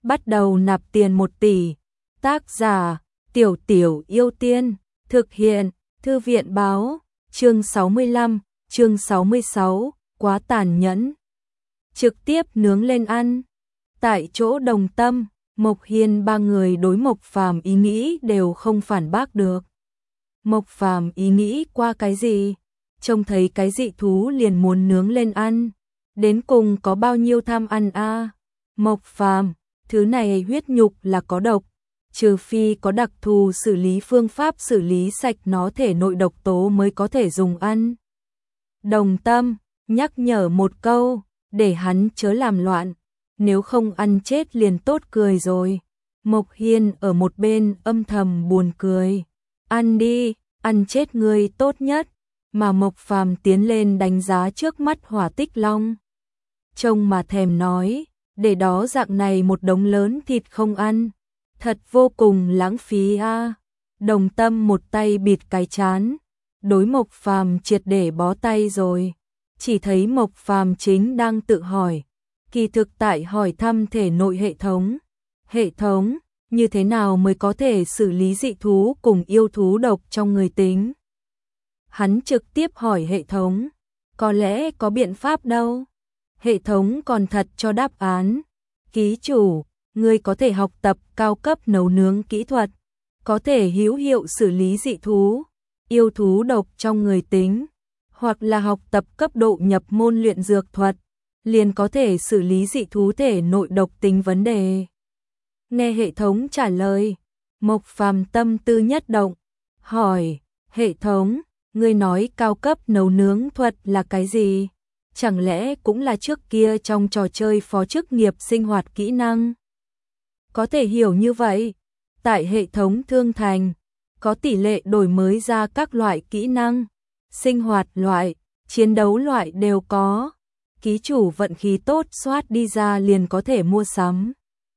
bắt đầu nạp tiền 1 tỷ. Tác giả, Tiểu Tiểu Yêu Tiên, thực hiện, Thư viện báo, chương 65, chương 66, quá tàn nhẫn. Trực tiếp nướng lên ăn. Tại chỗ Đồng Tâm, Mộc Hiên ba người đối Mộc Phàm ý nghĩ đều không phản bác được. Mộc Phàm ý nghĩ qua cái gì? Trông thấy cái dị thú liền muốn nướng lên ăn. Đến cùng có bao nhiêu tham ăn a? Mộc Phàm, thứ này huyết nhục là có độc, trừ phi có đặc thù xử lý phương pháp xử lý sạch nó thể nội độc tố mới có thể dùng ăn. Đồng Tâm nhắc nhở một câu, để hắn chớ làm loạn, nếu không ăn chết liền tốt cười rồi. Mộc Hiên ở một bên âm thầm buồn cười. Ăn đi, ăn chết ngươi tốt nhất. Mà Mộc Phàm tiến lên đánh giá trước mắt Hỏa Tích Long. Trông mà thèm nói, để đó dạng này một đống lớn thịt không ăn, thật vô cùng lãng phí a. Đồng Tâm một tay bịt cái trán, đối Mộc Phàm triệt để bó tay rồi. Chỉ thấy Mộc Phàm chính đang tự hỏi, kỳ thực tại hỏi thăm thể nội hệ thống. Hệ thống, như thế nào mới có thể xử lý dị thú cùng yêu thú độc trong người tính? Hắn trực tiếp hỏi hệ thống, có lẽ có biện pháp đâu. Hệ thống còn thật cho đáp án. Ký chủ, ngươi có thể học tập cao cấp nấu nướng kỹ thuật, có thể hữu hiệu xử lý dị thú, yêu thú độc trong người tính, hoặc là học tập cấp độ nhập môn luyện dược thuật, liền có thể xử lý dị thú thể nội độc tính vấn đề. Nghe hệ thống trả lời, Mộc Phàm tâm tư nhất động, hỏi, hệ thống, ngươi nói cao cấp nấu nướng thuật là cái gì? Chẳng lẽ cũng là trước kia trong trò chơi phó chức nghiệp sinh hoạt kỹ năng? Có thể hiểu như vậy, tại hệ thống Thương Thành, có tỷ lệ đổi mới ra các loại kỹ năng, sinh hoạt loại, chiến đấu loại đều có. Ký chủ vận khí tốt soát đi ra liền có thể mua sắm.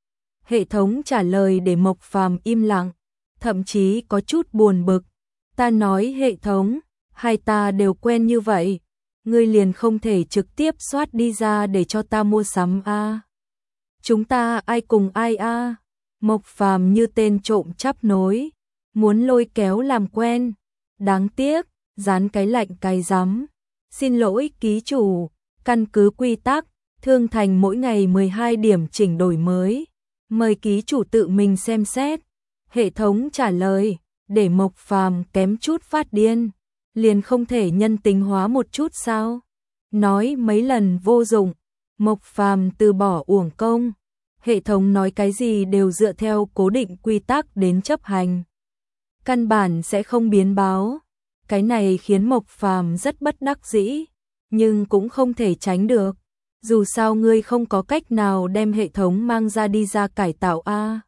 Hệ thống trả lời để Mộc Phàm im lặng, thậm chí có chút buồn bực. Ta nói hệ thống, hai ta đều quen như vậy, ngươi liền không thể trực tiếp soát đi ra để cho ta mua sắm a? Chúng ta ai cùng ai a? Mộc Phàm như tên trộm chắp nối, muốn lôi kéo làm quen. Đáng tiếc, dán cái lạnh cái rắm. Xin lỗi ký chủ, căn cứ quy tắc, Thương Thành mỗi ngày 12 điểm chỉnh đổi mới. Mời ký chủ tự mình xem xét. Hệ thống trả lời, để Mộc Phàm kém chút phát điên. Liền không thể nhân tính hóa một chút sao? Nói mấy lần vô dụng, Mộc Phàm từ bỏ uổng công. Hệ thống nói cái gì đều dựa theo cố định quy tắc đến chấp hành, căn bản sẽ không biến báo. Cái này khiến Mộc Phàm rất bất đắc dĩ, nhưng cũng không thể tránh được. Dù sao ngươi không có cách nào đem hệ thống mang ra đi ra cải tạo a.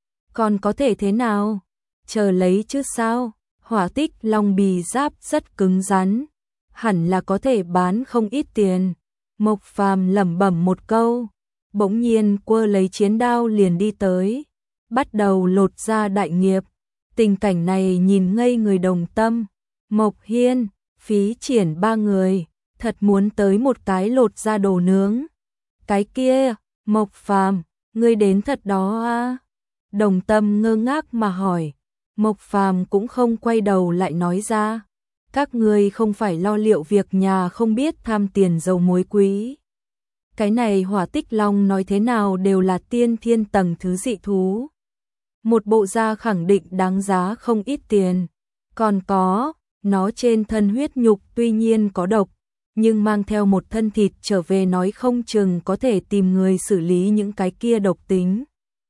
Còn có thể thế nào? Chờ lấy chứ sao? Hỏa Tích Long bì giáp rất cứng rắn, hẳn là có thể bán không ít tiền. Mộc Phàm lẩm bẩm một câu, bỗng nhiên quơ lấy chiến đao liền đi tới, bắt đầu lột ra đại nghiệp. Tình cảnh này nhìn ngây người Đồng Tâm, Mộc Hiên, Phí Triển ba người, thật muốn tới một cái lột ra đồ nướng. Cái kia, Mộc Phàm, ngươi đến thật đó a? Đồng Tâm ngơ ngác mà hỏi. Mộc Phàm cũng không quay đầu lại nói ra, các ngươi không phải lo liệu việc nhà không biết tham tiền dầu muối quý. Cái này Hỏa Tích Long nói thế nào đều là tiên thiên tầng thứ dị thú. Một bộ da khẳng định đáng giá không ít tiền. Còn có, nó trên thân huyết nhục tuy nhiên có độc, nhưng mang theo một thân thịt trở về nói không chừng có thể tìm người xử lý những cái kia độc tính.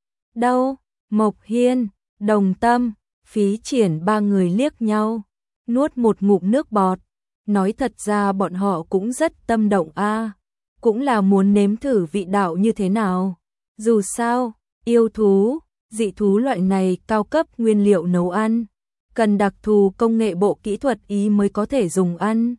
Đâu? Mộc Hiên, Đồng Tâm, Phí Triển ba người liếc nhau, nuốt một ngụm nước bọt. Nói thật ra bọn họ cũng rất tâm động a, cũng là muốn nếm thử vị đạo như thế nào. Dù sao, yêu thú, dị thú loại này cao cấp nguyên liệu nấu ăn, cần đặc thù công nghệ bộ kỹ thuật ý mới có thể dùng ăn.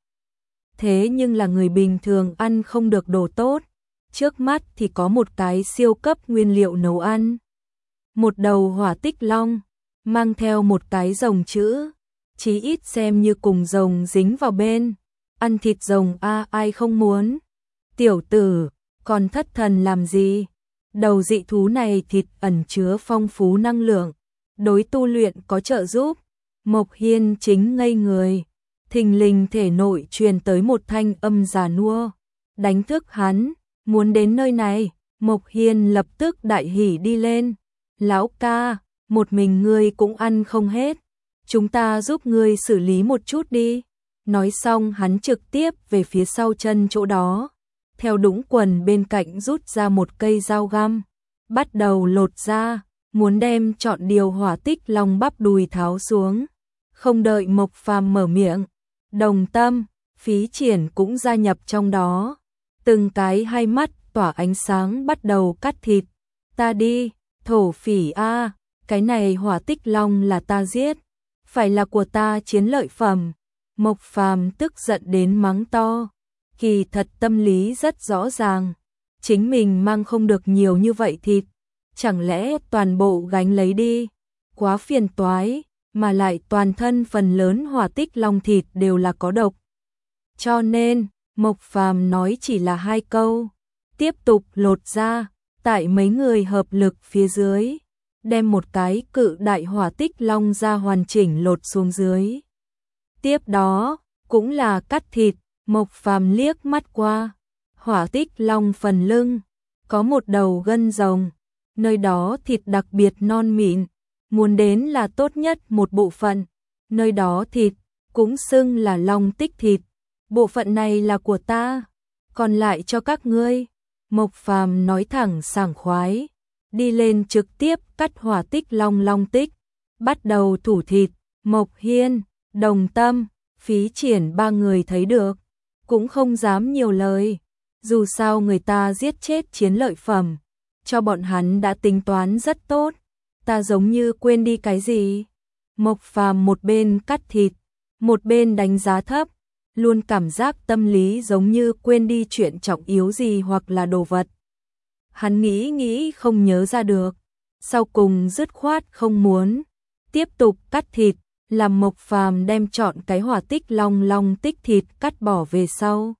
Thế nhưng là người bình thường ăn không được đồ tốt, trước mắt thì có một cái siêu cấp nguyên liệu nấu ăn. Một đầu Hỏa Tích Long, mang theo một cái rồng chữ, chí ít xem như cùng rồng dính vào bên. Ăn thịt rồng a, ai không muốn. Tiểu tử, còn thất thần làm gì? Đầu dị thú này thịt ẩn chứa phong phú năng lượng, đối tu luyện có trợ giúp. Mộc Hiên chính ngây người, thình lình thể nội truyền tới một thanh âm già nua, đánh thức hắn, muốn đến nơi này. Mộc Hiên lập tức đại hỉ đi lên, lão ca, một mình ngươi cũng ăn không hết, chúng ta giúp ngươi xử lý một chút đi. Nói xong hắn trực tiếp về phía sau chân chỗ đó, theo đũng quần bên cạnh rút ra một cây dao găm, bắt đầu lột ra, muốn đem trọn điều hỏa tích long bắp đùi tháo xuống. Không đợi Mộc Phàm mở miệng, Đồng Tâm, Phí Triển cũng gia nhập trong đó, từng cái hai mắt tỏa ánh sáng bắt đầu cắt thịt. Ta đi, thổ phỉ a, cái này hỏa tích long là ta giết, phải là của ta chiến lợi phẩm. Mộc Phàm tức giận đến mắng to, kỳ thật tâm lý rất rõ ràng, chính mình mang không được nhiều như vậy thịt, chẳng lẽ toàn bộ gánh lấy đi, quá phiền toái, mà lại toàn thân phần lớn hỏa tích long thịt đều là có độc. Cho nên, Mộc Phàm nói chỉ là 2 câu, tiếp tục lột ra, tại mấy người hợp lực phía dưới, đem một cái cự đại hỏa tích long ra hoàn chỉnh lột xuống dưới. Tiếp đó, cũng là cắt thịt, Mộc Phàm liếc mắt qua, hỏa tích long phần lưng, có một đầu gân rồng, nơi đó thịt đặc biệt non mịn, muốn đến là tốt nhất một bộ phận, nơi đó thịt, cũng xưng là long tích thịt, bộ phận này là của ta, còn lại cho các ngươi. Mộc Phàm nói thẳng sảng khoái, đi lên trực tiếp cắt hỏa tích long tích, bắt đầu thủ thịt. Mộc Hiên, Đồng Tâm, Phí Triển 3 người thấy được, cũng không dám nhiều lời, dù sao người ta giết chết chiến lợi phẩm, cho bọn hắn đã tính toán rất tốt, ta giống như quên đi cái gì. Mộc Phàm một bên cắt thịt, một bên đánh giá thấp, luôn cảm giác tâm lý giống như quên đi chuyện trọng yếu gì hoặc là đồ vật. Hắn nghĩ không nhớ ra được, sau cùng dứt khoát không muốn tiếp tục cắt thịt, làm Mộc Phàm đem trọn cái hỏa tích long tích thịt cắt bỏ về sau.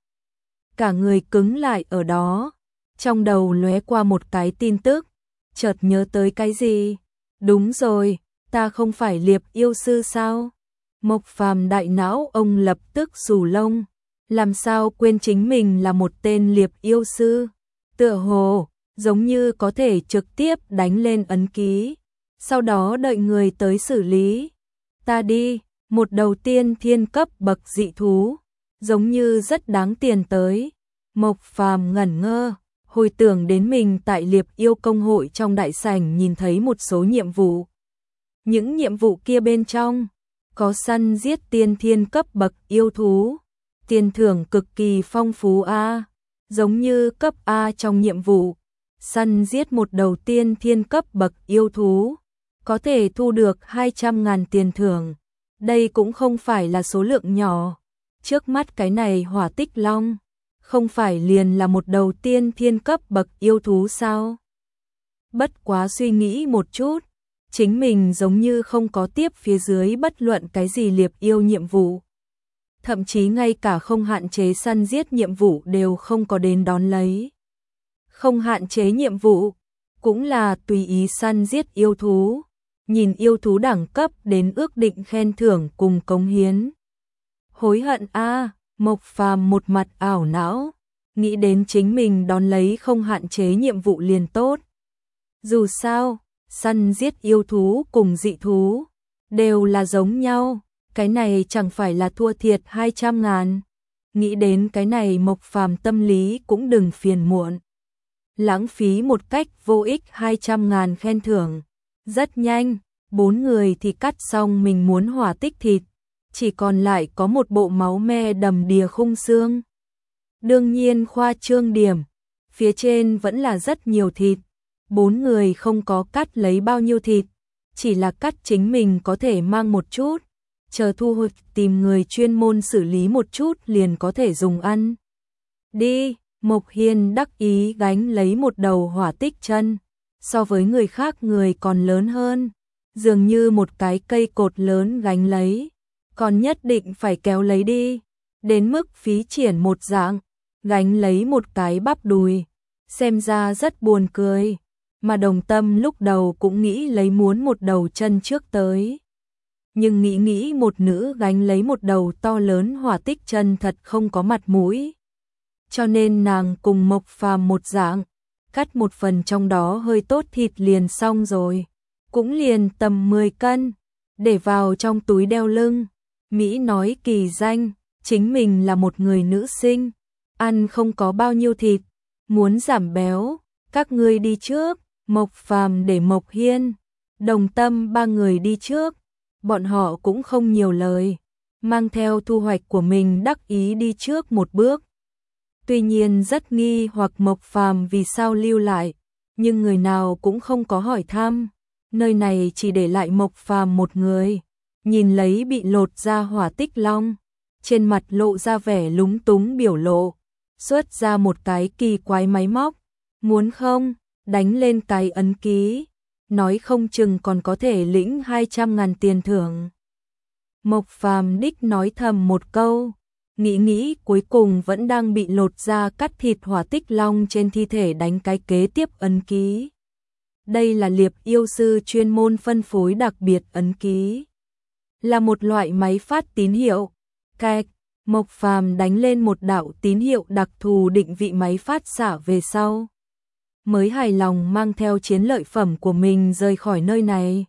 Cả người cứng lại ở đó, trong đầu lóe qua một cái tin tức, chợt nhớ tới cái gì. Đúng rồi, ta không phải Liệp yêu sư sao? Mộc Phàm đại não ông lập tức xù lông, làm sao quên chính mình là một tên Liệp yêu sư? Tựa hồ, giống như có thể trực tiếp đánh lên ấn ký, sau đó đợi người tới xử lý. Ta đi, một đầu tiên thiên cấp bậc dị thú, giống như rất đáng tiền tới. Mộc Phàm ngẩn ngơ, hồi tưởng đến mình tại Liệp yêu công hội trong đại sảnh nhìn thấy một số nhiệm vụ. Những nhiệm vụ kia bên trong, có săn giết tiên thiên cấp bậc yêu thú, tiền thưởng cực kỳ phong phú a, giống như cấp A trong nhiệm vụ, săn giết một đầu tiên thiên cấp bậc yêu thú, có thể thu được 200.000 tiền thưởng. Đây cũng không phải là số lượng nhỏ. Trước mắt cái này hỏa tích long, không phải liền là một đầu tiên thiên cấp bậc yêu thú sao? Bất quá suy nghĩ một chút, chính mình giống như không có tiếp phía dưới bất luận cái gì Liệp yêu nhiệm vụ. Thậm chí ngay cả không hạn chế săn giết nhiệm vụ đều không có đến đón lấy. Không hạn chế nhiệm vụ, cũng là tùy ý săn giết yêu thú, nhìn yêu thú đẳng cấp đến ước định khen thưởng cùng cống hiến. Hối hận a, Mộc Phàm một mặt ảo não, nghĩ đến chính mình đón lấy không hạn chế nhiệm vụ liền tốt. Dù sao, săn giết yêu thú cùng dị thú đều là giống nhau, cái này chẳng phải là thua thiệt 200.000. Nghĩ đến cái này Mộc Phàm tâm lý cũng đừng phiền muộn. Lãng phí một cách vô ích 200.000 khen thưởng. Rất nhanh, 4 người thì cắt xong mình muốn hỏa tích thịt, chỉ còn lại có một bộ máu me đầm đìa khung xương. Đương nhiên khoa trương điểm, phía trên vẫn là rất nhiều thịt. 4 người không có cắt lấy bao nhiêu thịt, chỉ là cắt chính mình có thể mang một chút, chờ thu hoạch tìm người chuyên môn xử lý một chút liền có thể dùng ăn. Đi, Mộc Hiên đắc ý gánh lấy một đầu hỏa tích chân, so với người khác người còn lớn hơn, dường như một cái cây cột lớn gánh lấy, còn nhất định phải kéo lấy đi, đến mức Phí Triển một dạng, gánh lấy một cái bắp đùi, xem ra rất buồn cười. mà Đồng Tâm lúc đầu cũng nghĩ lấy muốn một đầu chân trước tới. Nhưng nghĩ một nữ gánh lấy một đầu to lớn hỏa tích chân thật không có mặt mũi. Cho nên nàng cùng Mộc Phàm một dạng, cắt một phần trong đó hơi tốt thịt liền xong rồi. Cũng liền tầm 10 cân, để vào trong túi đeo lưng. Mỹ nói kỳ danh, chính mình là một người nữ sinh, ăn không có bao nhiêu thịt, muốn giảm béo, các ngươi đi trước. Mộc Phàm để Mộc Hiên, Đồng Tâm ba người đi trước, bọn họ cũng không nhiều lời, mang theo thu hoạch của mình đắc ý đi trước một bước. Tuy nhiên rất nghi hoặc Mộc Phàm vì sao lưu lại, nhưng người nào cũng không có hỏi thăm, nơi này chỉ để lại Mộc Phàm một người, nhìn lấy bị lột ra hỏa tích long, trên mặt lộ ra vẻ lúng túng biểu lộ, xuất ra một cái kỳ quái máy móc, muốn không? Đánh lên cái ấn ký, nói không chừng còn có thể lĩnh 200.000 tiền thưởng. Mộc Phàm đích nói thầm một câu, nghĩ cuối cùng vẫn đang bị lột ra cắt thịt hỏa tích long trên thi thể đánh cái kế tiếp ấn ký. Đây là liệp yêu sư chuyên môn phân phối đặc biệt ấn ký, là một loại máy phát tín hiệu. Cạch, Mộc Phàm đánh lên một đạo tín hiệu đặc thù định vị máy phát xạ về sau, mới hài lòng mang theo chiến lợi phẩm của mình rời khỏi nơi này.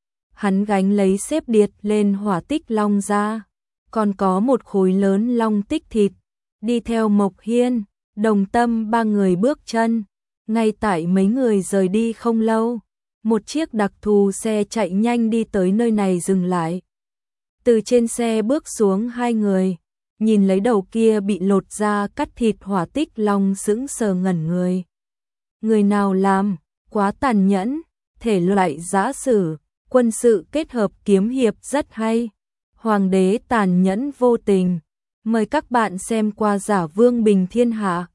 Hắn gánh lấy xếp điệt lên hỏa tích long ra, còn có một khối lớn long tích thịt, đi theo Mộc Hiên, Đồng Tâm ba người bước chân. Ngay tại mấy người rời đi không lâu, một chiếc đặc thù xe chạy nhanh đi tới nơi này dừng lại. Từ trên xe bước xuống hai người, nhìn lấy đầu kia bị lột ra cắt thịt hỏa tích long sững sờ ngẩn người. Người nào làm, quá tàn nhẫn, thể loại giã sử, quân sự kết hợp kiếm hiệp rất hay. Hoàng đế tàn nhẫn vô tình. Mời các bạn xem qua Giả Vương Bình Thiên Hạ.